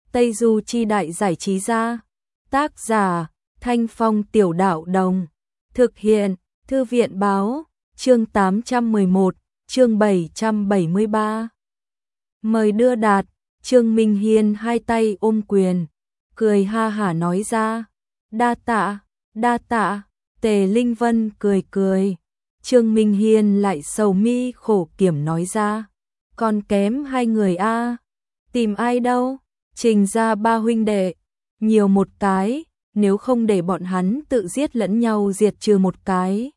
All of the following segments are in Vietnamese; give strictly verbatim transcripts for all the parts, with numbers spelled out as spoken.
Tây Du Chi Đại Giải Trí Gia. Tác giả Thanh Phong Tiểu Đạo Đồng. Thực hiện Thư viện Báo. Chương tám trăm mười một, chương bảy trăm bảy mươi ba. Mời đưa đạt. Trương Minh Hiên hai tay ôm quyền, cười ha hả nói ra. Đa tạ, đa tạ. Tề Linh Vân cười cười. Trương Minh Hiên lại sầu mi khổ kiểm nói ra. Còn kém hai người a. Tìm ai đâu? Trình ra ba huynh đệ, nhiều một cái, nếu không để bọn hắn tự giết lẫn nhau diệt trừ một cái.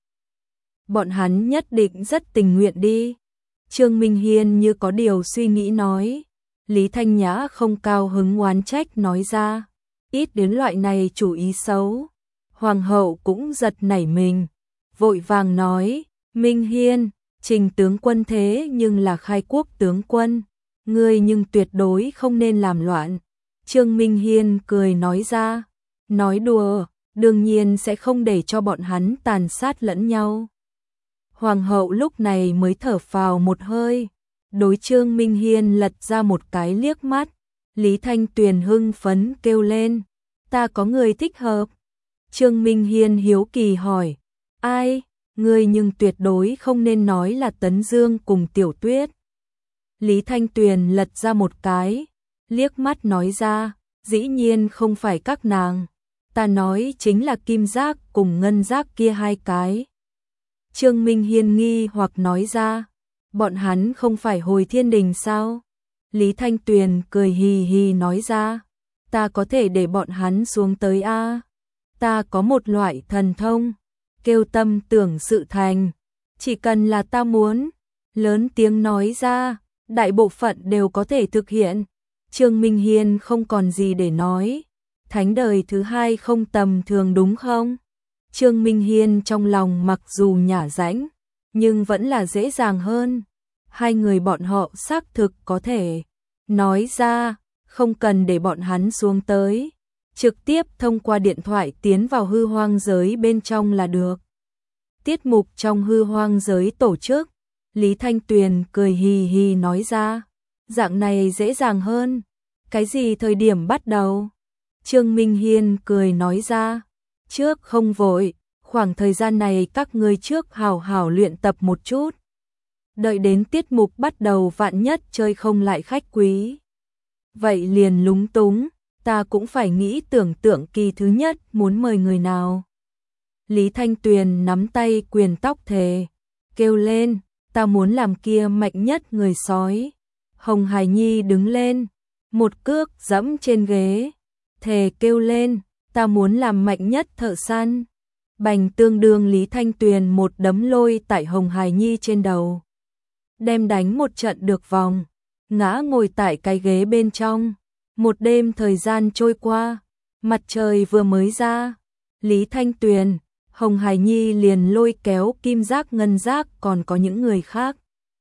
Bọn hắn nhất định rất tình nguyện đi. Trương Minh Hiên như có điều suy nghĩ nói. Lý Thanh Nhã không cao hứng oán trách nói ra. Ít đến loại này chủ ý xấu. Hoàng hậu cũng giật nảy mình, vội vàng nói. Minh Hiên, Trình tướng quân thế nhưng là khai quốc tướng quân, ngươi nhưng tuyệt đối không nên làm loạn. Trương Minh Hiên cười nói ra. Nói đùa, đương nhiên sẽ không để cho bọn hắn tàn sát lẫn nhau. Hoàng hậu lúc này mới thở phào một hơi, đối Trương Minh Hiên lật ra một cái liếc mắt. Lý Thanh Tuyền hưng phấn kêu lên. Ta có người thích hợp. Trương Minh Hiên hiếu kỳ hỏi. Ai? Ngươi nhưng tuyệt đối không nên nói là Tấn Dương cùng Tiểu Tuyết. Lý Thanh Tuyền lật ra một cái, liếc mắt nói ra. Dĩ nhiên không phải các nàng. Ta nói chính là Kim Giác cùng Ngân Giác kia hai cái. Trương Minh Hiên nghi hoặc nói ra. Bọn hắn không phải hồi thiên đình sao? Lý Thanh Tuyền cười hì hì nói ra. Ta có thể để bọn hắn xuống tới a. Ta có một loại thần thông, kêu tâm tưởng sự thành. Chỉ cần là ta muốn, lớn tiếng nói ra, đại bộ phận đều có thể thực hiện. Trương Minh Hiên không còn gì để nói. Thánh đời thứ hai không tầm thường đúng không? Trương Minh Hiên trong lòng mặc dù nhả rãnh, nhưng vẫn là dễ dàng hơn. Hai người bọn họ xác thực có thể nói ra, không cần để bọn hắn xuống tới, trực tiếp thông qua điện thoại tiến vào hư hoang giới bên trong là được. Tiết mục trong hư hoang giới tổ chức, Lý Thanh Tuyền cười hì hì nói ra. Dạng này dễ dàng hơn. Cái gì thời điểm bắt đầu? Trương Minh Hiên cười nói ra. Trước không vội, khoảng thời gian này các ngươi trước hào hào luyện tập một chút. Đợi đến tiết mục bắt đầu vạn nhất chơi không lại khách quý. Vậy liền lúng túng, ta cũng phải nghĩ tưởng tượng kỳ thứ nhất muốn mời người nào. Lý Thanh Tuyền nắm tay quyền tóc thề, kêu lên. Ta muốn làm kia mạnh nhất người sói. Hồng Hải Nhi đứng lên, một cước giẫm trên ghế, thề kêu lên. Ta muốn làm mạnh nhất thợ săn. Bành tương đương Lý Thanh Tuyền một đấm lôi tại Hồng Hải Nhi trên đầu, đem đánh một trận được vòng, ngã ngồi tại cái ghế bên trong. Một đêm thời gian trôi qua, mặt trời vừa mới ra, Lý Thanh Tuyền, Hồng Hải Nhi liền lôi kéo Kim Giác Ngân Giác còn có những người khác.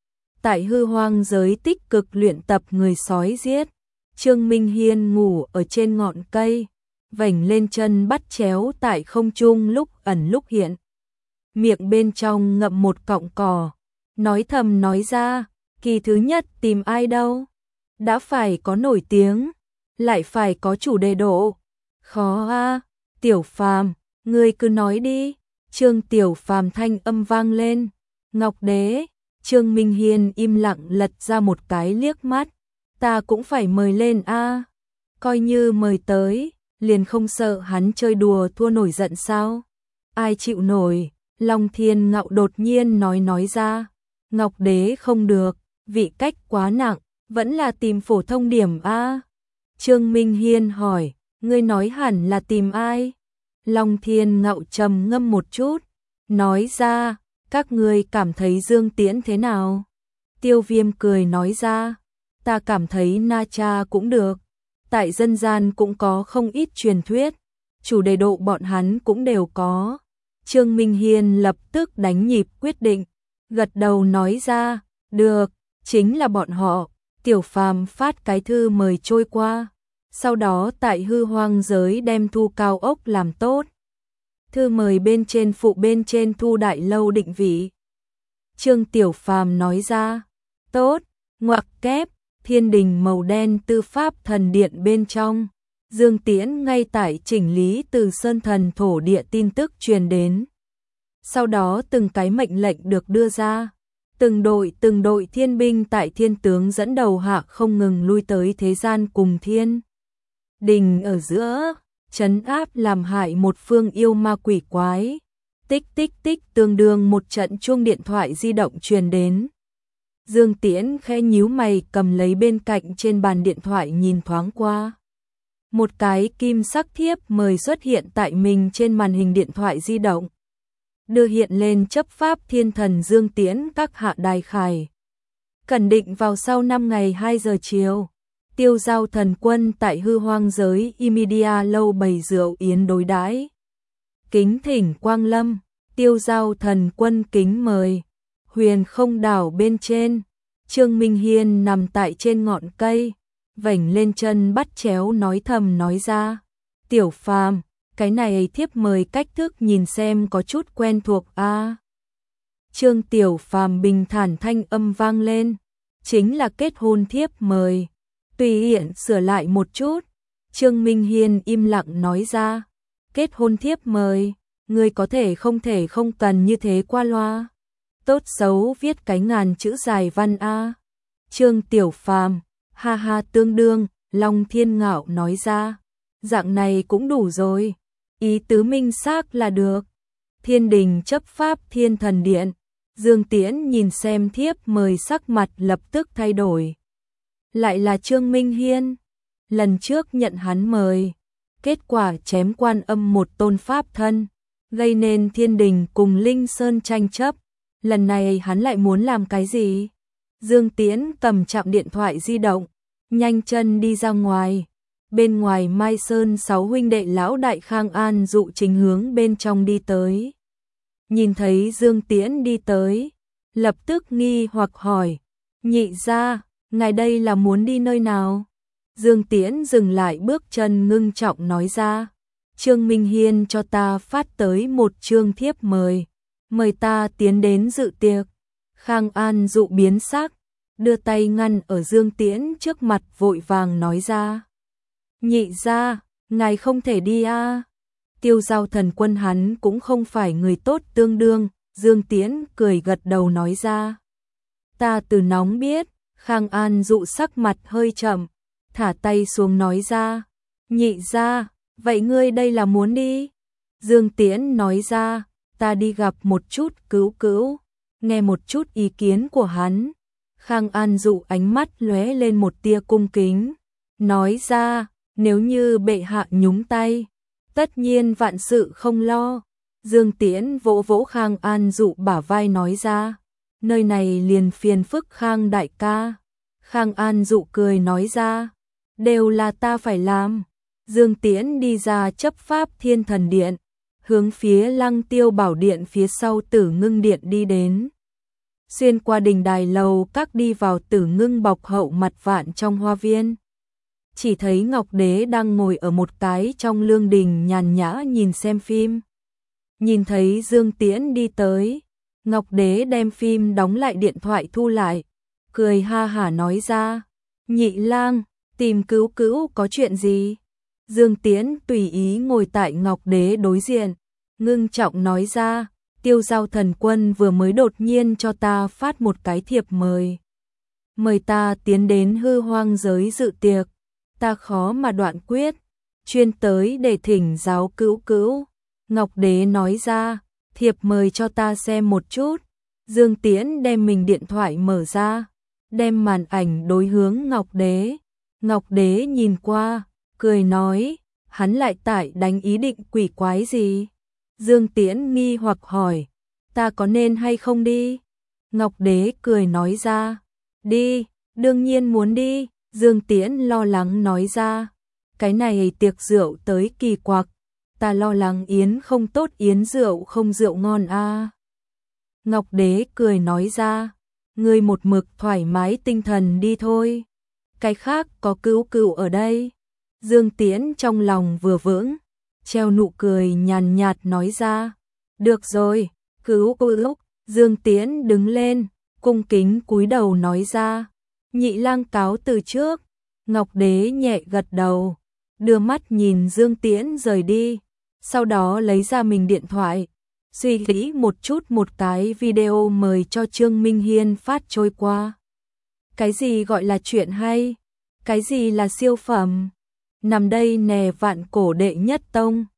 Tại hư hoang giới tích cực luyện tập người sói giết. Trương Minh Hiên ngủ ở trên ngọn cây, vểnh lên chân bắt chéo tại không trung lúc ẩn lúc hiện. Miệng bên trong ngậm một cọng cỏ, nói thầm nói ra. Kỳ thứ nhất tìm ai đâu? Đã phải có nổi tiếng, lại phải có chủ đề độ. Khó a. Tiểu Phàm, ngươi cứ nói đi. Trương Tiểu Phàm thanh âm vang lên. Ngọc Đế. Trương Minh Hiên im lặng lật ra một cái liếc mắt. Ta cũng phải mời lên a. Coi như mời tới, liền không sợ hắn chơi đùa thua nổi giận sao? Ai chịu nổi? Long Thiên Ngạo đột nhiên nói nói ra. Ngọc Đế không được, vị cách quá nặng, vẫn là tìm phổ thông điểm a. Trương Minh Hiên hỏi, ngươi nói hẳn là tìm ai? Long Thiên Ngạo trầm ngâm một chút, nói ra, các ngươi cảm thấy Dương Tiễn thế nào? Tiêu Viêm cười nói ra, ta cảm thấy Na Cha cũng được. Tại dân gian cũng có không ít truyền thuyết, chủ đề độ bọn hắn cũng đều có. Trương Minh Hiên lập tức đánh nhịp quyết định, gật đầu nói ra, được, chính là bọn họ. Tiểu Phàm phát cái thư mời trôi qua, sau đó tại hư hoang giới đem thu cao ốc làm tốt. Thư mời bên trên phụ bên trên thu đại lâu định vị. Trương Tiểu Phàm nói ra, tốt, ngoặc kép, thiên đình màu đen tư pháp thần điện bên trong. Dương Tiễn ngay tại chỉnh lý từ sơn thần thổ địa tin tức truyền đến. Sau đó từng cái mệnh lệnh được đưa ra. Từng đội từng đội thiên binh tại thiên tướng dẫn đầu hạ không ngừng lui tới thế gian cùng thiên đình ở giữa, trấn áp làm hại một phương yêu ma quỷ quái. Tích tích tích tương đương một trận chuông điện thoại di động truyền đến. Dương Tiễn khẽ nhíu mày cầm lấy bên cạnh trên bàn điện thoại nhìn thoáng qua. Một cái kim sắc thiếp mời xuất hiện tại mình trên màn hình điện thoại di động. Đưa hiện lên chấp pháp thiên thần Dương Tiễn các hạ đài khải. Cần định vào sau năm ngày hai giờ chiều. Tiêu giao thần quân tại hư hoang giới Imedia lâu bày rượu yến đối đãi. Kính thỉnh quang lâm, tiêu giao thần quân kính mời. Huyền không đảo bên trên, Trương Minh Hiên nằm tại trên ngọn cây, vảnh lên chân bắt chéo nói thầm nói ra. Tiểu Phàm, cái này thiếp mời cách thức nhìn xem có chút quen thuộc a. À. Trương Tiểu Phàm bình thản thanh âm vang lên, chính là kết hôn thiếp mời. Tùy hiện sửa lại một chút, Trương Minh Hiên im lặng nói ra. Kết hôn thiếp mời, người có thể không thể không cần như thế qua loa. Tốt xấu viết cái ngàn chữ dài văn a. Trương Tiểu Phàm, ha ha tương đương, Long Thiên Ngạo nói ra. Dạng này cũng đủ rồi, ý tứ minh xác là được. Thiên đình chấp pháp thiên thần điện, Dương Tiễn nhìn xem thiếp mời sắc mặt lập tức thay đổi. Lại là Trương Minh Hiên, lần trước nhận hắn mời, kết quả chém Quan Âm một tôn pháp thân, gây nên thiên đình cùng Linh Sơn tranh chấp. Lần này hắn lại muốn làm cái gì? Dương Tiễn cầm chạm điện thoại di động, nhanh chân đi ra ngoài. Bên ngoài Mai Sơn sáu huynh đệ lão đại Khang An dụ chính hướng bên trong đi tới. Nhìn thấy Dương Tiễn đi tới, lập tức nghi hoặc hỏi, nhị gia, ngài đây là muốn đi nơi nào? Dương Tiễn dừng lại bước chân ngưng trọng nói ra, Trương Minh Hiên cho ta phát tới một chương thiếp mời, mời ta tiến đến dự tiệc. Khang An dụ biến sắc, đưa tay ngăn ở Dương Tiễn trước mặt vội vàng nói ra. Nhị gia, ngài không thể đi a. À. Tiêu giao thần quân hắn cũng không phải người tốt tương đương, Dương Tiễn cười gật đầu nói ra. Ta từ nóng biết, Khang An dụ sắc mặt hơi chậm, thả tay xuống nói ra. Nhị gia, vậy ngươi đây là muốn đi? Dương Tiễn nói ra, ta đi gặp một chút cứu cứu, nghe một chút ý kiến của hắn. Khang An dụ ánh mắt lóe lên một tia cung kính, nói ra, nếu như bệ hạ nhúng tay, tất nhiên vạn sự không lo. Dương Tiễn vỗ vỗ Khang An dụ bả vai nói ra, nơi này liền phiền phức Khang đại ca. Khang An dụ cười nói ra, đều là ta phải làm. Dương Tiễn đi ra chấp pháp thiên thần điện, hướng phía Lăng Tiêu Bảo Điện phía sau Tử Ngưng Điện đi đến. Xuyên qua đình đài lầu các đi vào Tử Ngưng bọc hậu mặt vạn trong hoa viên. Chỉ thấy Ngọc Đế đang ngồi ở một cái trong lương đình nhàn nhã nhìn xem phim. Nhìn thấy Dương Tiễn đi tới, Ngọc Đế đem phim đóng lại điện thoại thu lại, cười ha hả nói ra, nhị lang, tìm cứu cứu có chuyện gì? Dương Tiễn tùy ý ngồi tại Ngọc Đế đối diện, ngưng trọng nói ra, tiêu giao thần quân vừa mới đột nhiên cho ta phát một cái thiệp mời. Mời ta tiến đến hư hoang giới dự tiệc, ta khó mà đoạn quyết, chuyên tới để thỉnh giáo cứu cứu. Ngọc Đế nói ra, thiệp mời cho ta xem một chút. Dương Tiễn đem mình điện thoại mở ra, đem màn ảnh đối hướng Ngọc Đế. Ngọc Đế nhìn qua, cười nói, hắn lại tại đánh ý định quỷ quái gì? Dương Tiễn nghi hoặc hỏi, ta có nên hay không đi? Ngọc Đế cười nói ra, đi, đương nhiên muốn đi. Dương Tiễn lo lắng nói ra, cái này tiệc rượu tới kỳ quặc, ta lo lắng yến không tốt yến rượu không rượu ngon a. À. Ngọc Đế cười nói ra, ngươi một mực thoải mái tinh thần đi thôi, cái khác có cứu cứu ở đây. Dương Tiễn trong lòng vừa vững, treo nụ cười nhàn nhạt nói ra, được rồi, cứu cứu. Dương Tiễn đứng lên, cung kính cúi đầu nói ra, Nhị lang cáo từ trước, Ngọc Đế nhẹ gật đầu, đưa mắt nhìn Dương Tiễn rời đi, sau đó lấy ra mình điện thoại, suy nghĩ một chút một cái video mời cho Trương Minh Hiên phát trôi qua. Cái gì gọi là chuyện hay? Cái gì là siêu phẩm? Nằm đây nè vạn cổ đệ nhất tông.